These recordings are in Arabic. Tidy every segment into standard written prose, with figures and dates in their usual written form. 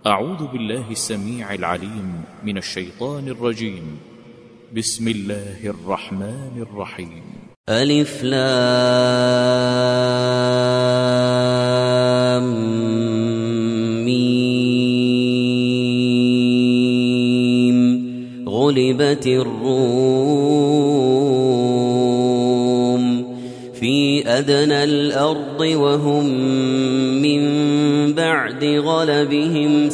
أعوذ بالله السميع العليم من الشيطان الرجيم. بسم الله الرحمن الرحيم. ألف لام ميم. غلبت الروم في أدنى الأرض وهم من بعد غلبهم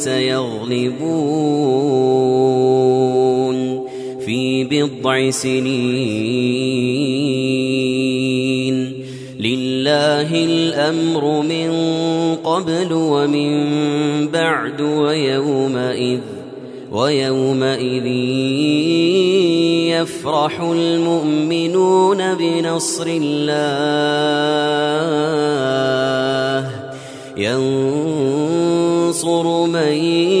سيغلبون في بضع سنين. لله الأمر من قبل ومن بعد ويومئذ يفرح المؤمنون بنصر الله ينصر من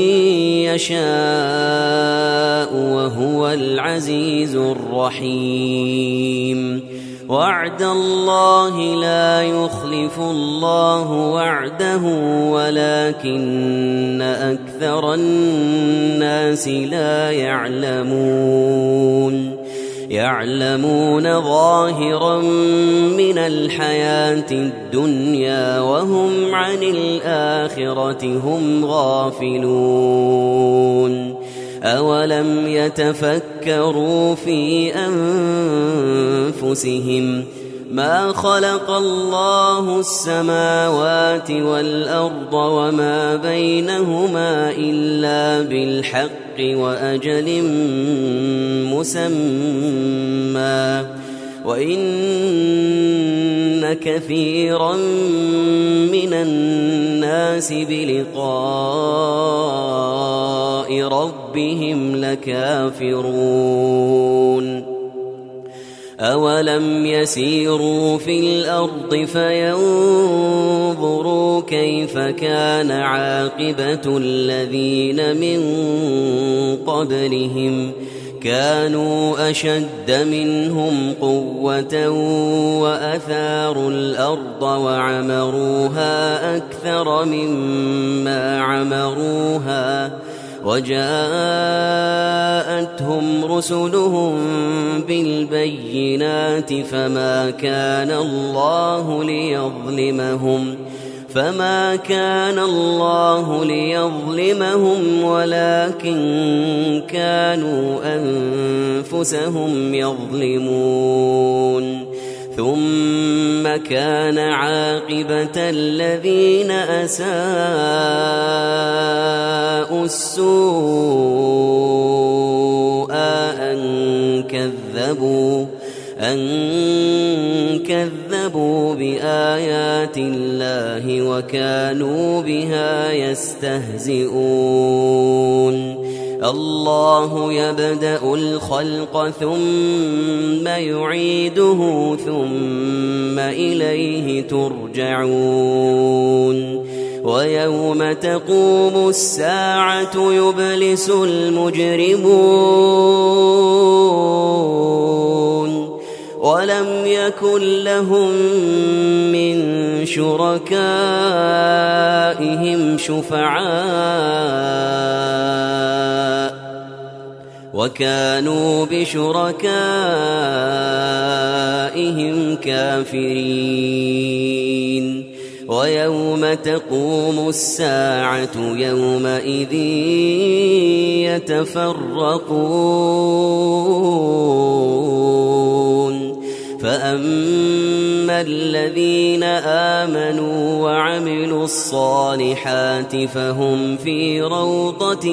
يشاء وهو العزيز الرحيم. وعد الله لا يخلف الله وعده ولكن أكثر الناس لا يعلمون ظاهرا من الحياة الدنيا وهم عن الآخرة هم غافلون. أولم يتفكروا في أنفسهم ما خلق الله السماوات والأرض وما بينهما إلا بالحق وأجل مسمى وإن كثيرا من الناس بلقاء ربهم لكافرون. أولم يسيروا في الأرض فينظروا كيف كان عاقبة الذين من قبلهم كانوا أشد منهم قوة وأثاروا الأرض وعمروها أكثر مما عمروها وجاءتهم رسلهم بالبينات فما كان الله ليظلمهم ولكن كانوا أنفسهم يظلمون. ثم كان عاقبة الذين أساءوا السوء أن كذبوا بآيات الله وكانوا بها يستهزئون. الله يبدأ الخلق ثم يعيده ثم إليه ترجعون. ويوم تقوم الساعة يبلس المجرمون ولم يكن لهم من شركائهم شفعاء وكانوا بشركائهم كافرين. ويوم تقوم الساعة يومئذ يتفرقون فأما الذين آمنوا وعملوا الصالحات فهم في روضة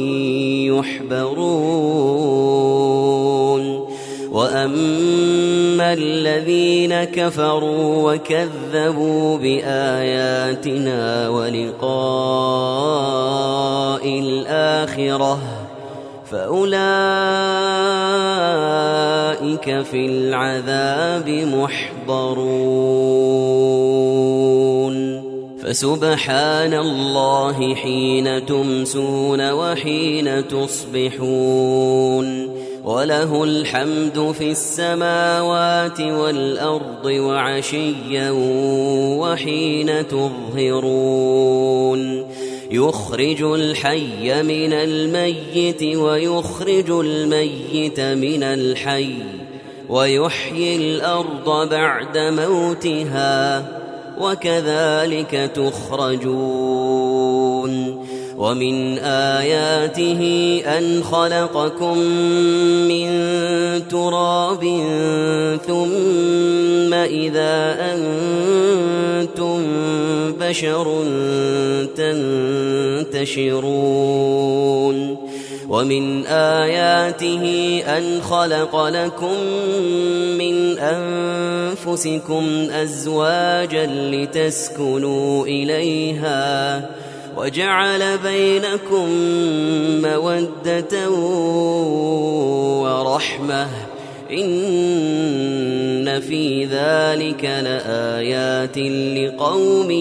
يحبرون. وأما الذين كفروا وكذبوا بآياتنا ولقاء الآخرة فأولئك في العذاب محضرون. فسبحان الله حين تمسون وحين تصبحون وله الحمد في السماوات والأرض وعشيا وحين تظهرون. يخرج الحي من الميت ويخرج الميت من الحي ويحيي الأرض بعد موتها وكذلك تخرجون ومن آياته أن خلقكم من تراب ثم إذا أنتم بشر تنتشرون ومن آياته أن خلق لكم من أنفسكم أزواجا لتسكنوا إليها وجعل بينكم مودة ورحمة إن في ذلك لآيات لقوم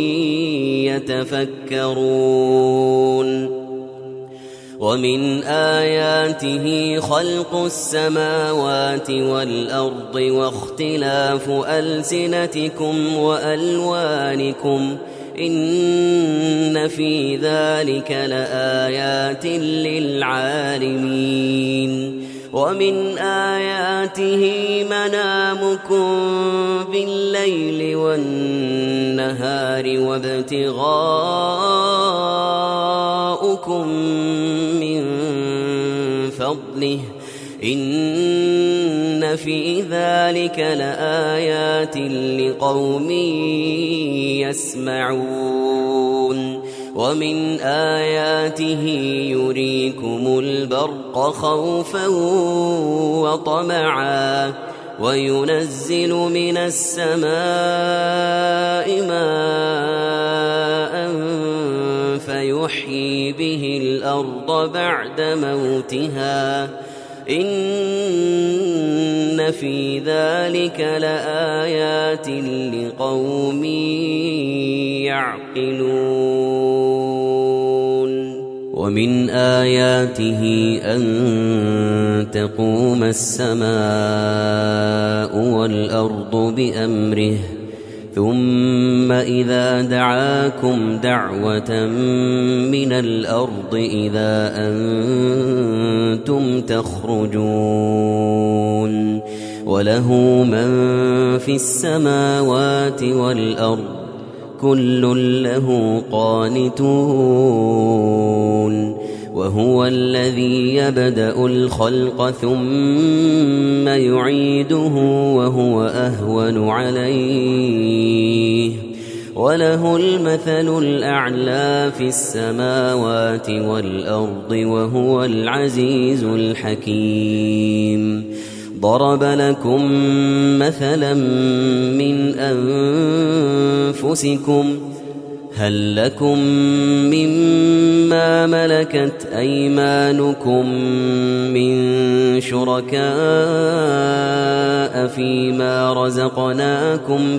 يتفكرون ومن آياته خلق السماوات والأرض واختلاف ألسنتكم وألوانكم إن في ذلك لآيات للعالمين ومن آياته منامكم بالليل والنهار وابتغاؤكم من فضله إن في ذلك لآيات لقوم يسمعون ومن آياته يريكم البرق خوفا وطمعا وينزل من السماء ماء فيحيي به الأرض بعد موتها إن في ذلك لآيات لقوم يعقلون ومن آياته أن تقوم السماء والأرض بأمره ثم إذا دعاكم دعوة من الأرض إذا أنتم تخرجون وله من في السماوات والأرض كل له قانتون وهو الذي يبدأ الخلق ثم يعيده وهو أهون عليه وله المثل الأعلى في السماوات والأرض وهو العزيز الحكيم ضرب لكم مثلا من أنفسكم هل لكم مما ملكت أيمانكم من شركاء فيما رزقناكم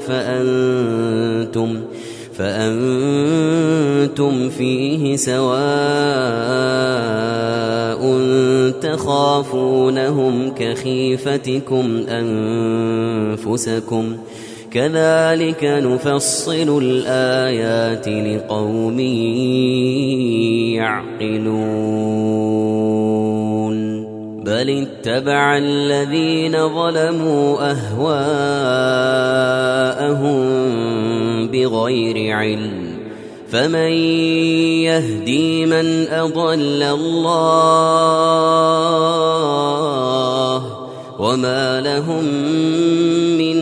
فأنتم فيه سواء تخافونهم كخيفتكم أنفسكم كذلك نفصل الآيات لقوم يعقلون بل اتبع الذين ظلموا أهواءهم بغير علم فمن يهدي من أضل الله وما لهم من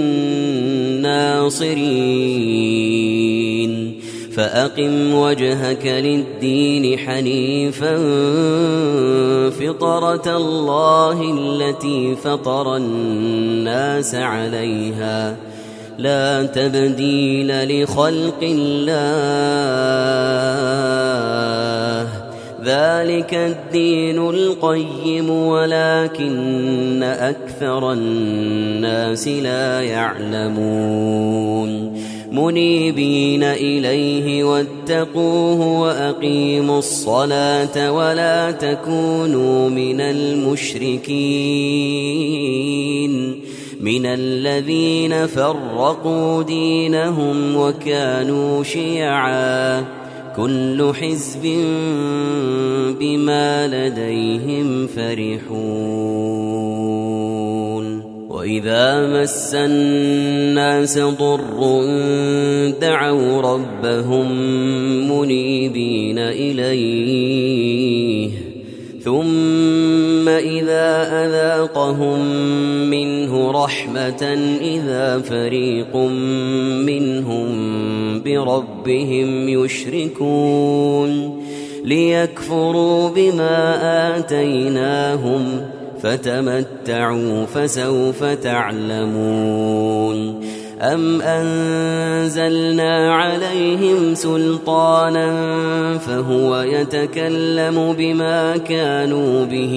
ناصرين فأقم وجهك للدين حنيفا فطرة الله التي فطر الناس عليها لا تبديل لخلق الله ذلك الدين القيم ولكن أكثر الناس لا يعلمون منيبين إليه واتقوه وأقيموا الصلاة ولا تكونوا من المشركين من الذين فرقوا دينهم وكانوا شيعا كل حزب بما لديهم فرحون وإذا مس الناس ضر دعوا ربهم منيبين إليه ثم إذا أذاقهم منه رحمة إذا فريق منهم بربهم يشركون ليكفروا بما آتيناهم فتمتعوا فسوف تعلمون أم أنزلنا عليهم سلطانا فهو يتكلم بما كانوا به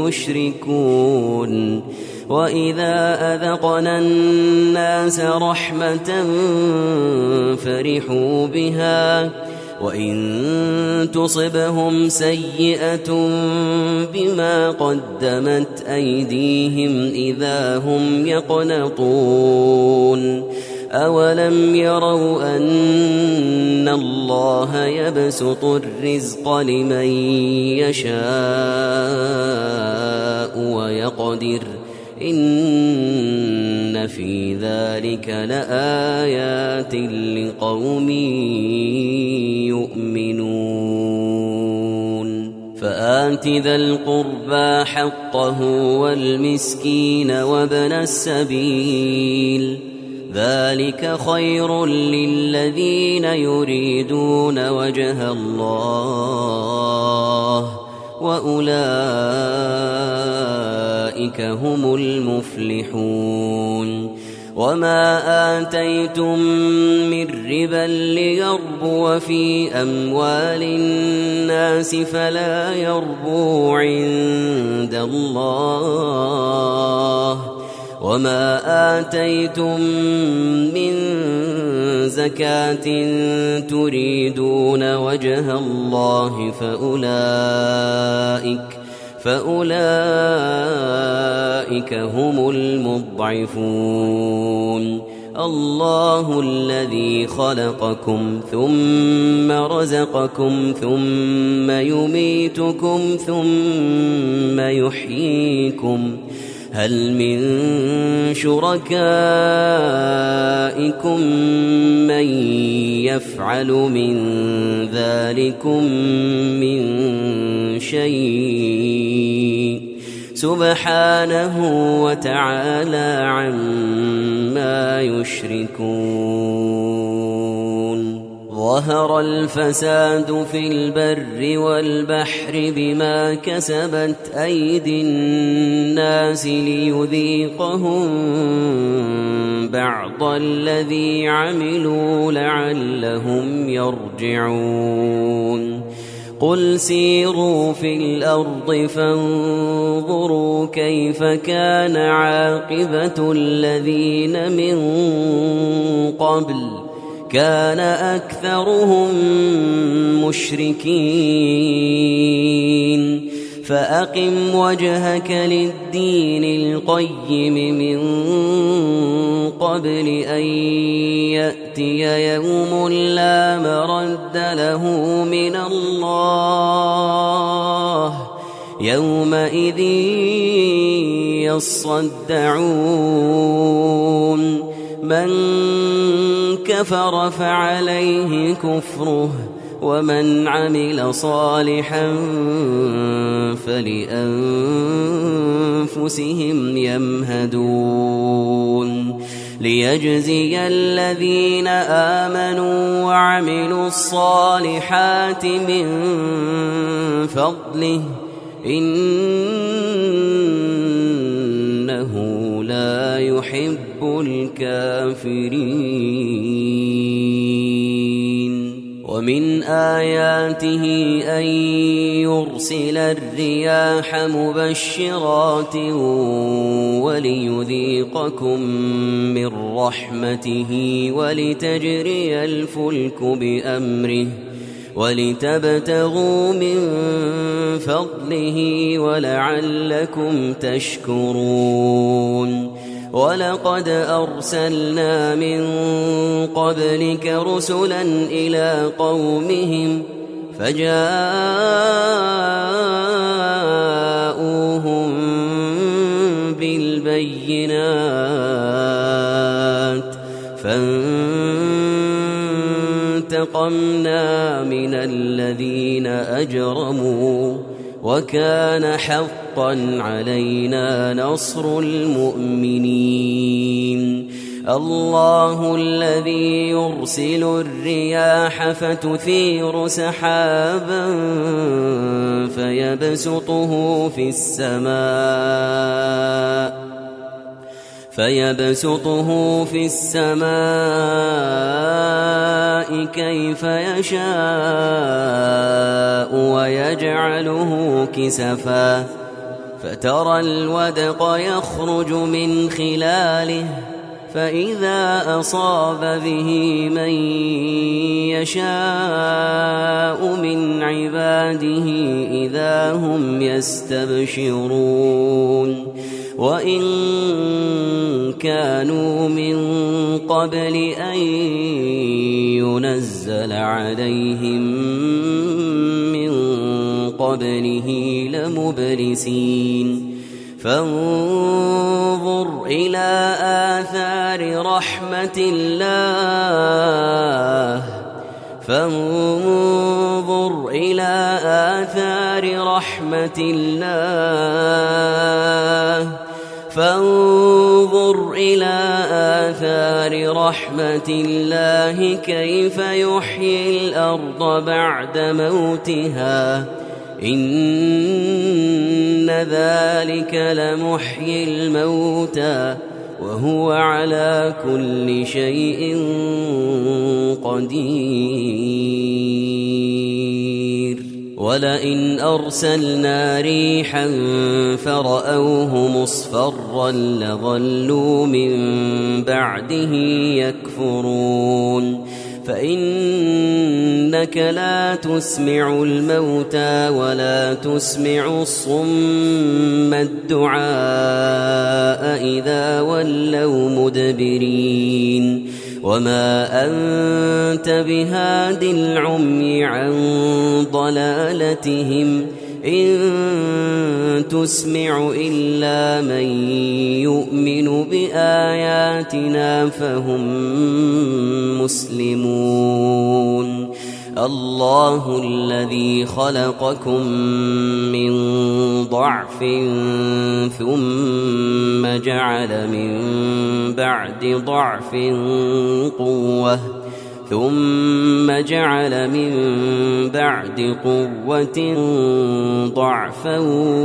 يشركون وإذا أذقنا الناس رحمة فرحوا بها وإن تصبهم سيئة بما قدمت أيديهم إذا هم يقنطون أولم يروا أن الله يبسط الرزق لمن يشاء ويقدر إن في ذلك لآيات لقوم يؤمنون فآت ذا القربى حقه والمسكين وابن السبيل ذلك خير للذين يريدون وجه الله وأولئك هم المفلحون وما آتيتم من ربا ليربو في أموال الناس فلا يربو عند الله وما آتيتم من زكاة تريدون وجه الله فأولئك هم المضعفون الله الذي خلقكم ثم رزقكم ثم يميتكم ثم يحييكم هل من شركائكم من يفعل من ذلكم من شيء سبحانه وتعالى عما يشركون ظهر الفساد في البر والبحر بما كسبت أيدي الناس ليذيقهم بعض الذي عملوا لعلهم يرجعون قل سيروا في الأرض فانظروا كيف كان عاقبة الذين من قبل كان أكثرهم مشركين فأقم وجهك للدين القيم من قبل أن يأتي يوم لا مرد له من الله يومئذ يصدعون من كفر فعليه كفره ومن عمل صالحا فلأنفسهم يمهدون ليجزي الذين آمنوا وعملوا الصالحات من فضله إنه لا يحب الكافرين ومن آياته أن يرسل الرياح مبشرات وليذيقكم من رحمته ولتجري الفلك بأمره ولتبتغوا من فضله ولعلكم تشكرون ولقد أرسلنا من قبلك رسلا إلى قومهم فجاءوهم بالبينات فانتقمنا من الذين أجرموا وكان حقا علينا نصر المؤمنين الله الذي يرسل الرياح فتثير سحابا فيبسطه في السماء كيف يشاء ويجعله كسفا فترى الودق يخرج من خلاله فإذا أصاب به من يشاء من عباده إذا هم يستبشرون وإن كانوا من قبل أن ينزل عليهم من قبله لمبلسين فانظر إلى آثار رحمة الله كيف يحيي الأرض بعد موتها إن ذلك لمحيي الموتى وهو على كل شيء قدير ولئن أرسلنا ريحا فرأوه مصفرا لظلوا من بعده يكفرون فإنك لا تسمع الموتى ولا تسمع الصم الدعاء إذا ولوا مدبرين وما أنت بهاد العمي عن ضلالتهم إن تسمع إلا من يؤمن بآياتنا فهم مسلمون الله الذي خلقكم من ضعف ثم جعل من بعد ضعف قوة ثم جعل من بعد قوة ضعفا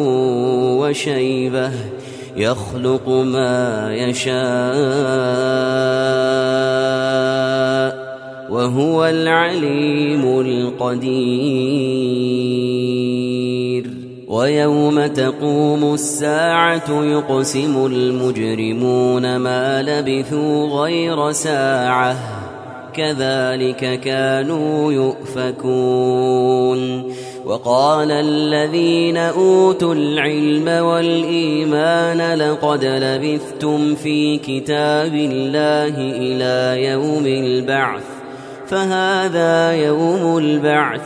وشيبة يخلق ما يشاء وهو العليم القدير ويوم تقوم الساعة يقسم المجرمون ما لبثوا غير ساعة كذلك كانوا يؤفكون وقال الذين أوتوا العلم والإيمان لقد لبثتم في كتاب الله إلى يوم البعث فهذا يوم البعث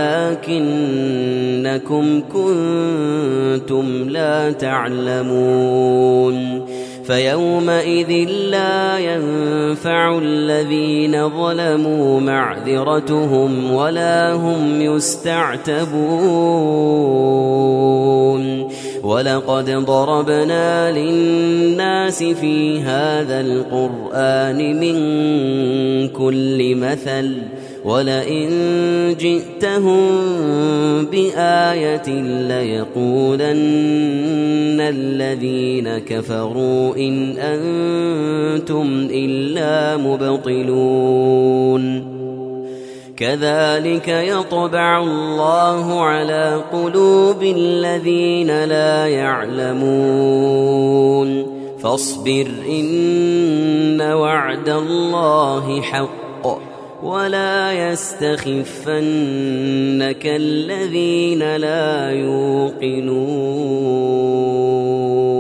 ولكنكم كنتم لا تعلمون فيومئذ لا ينفع الذين ظلموا معذرتهم ولا هم يستعتبون ولقد ضربنا للناس في هذا القرآن من كل مثل ولئن جئتهم بآية ليقولن الذين كفروا إن أنتم إلا مبطلون كذلك يطبع الله على قلوب الذين لا يعلمون فاصبر إن وعد الله حق ولا يستخفنك الذين لا يوقنون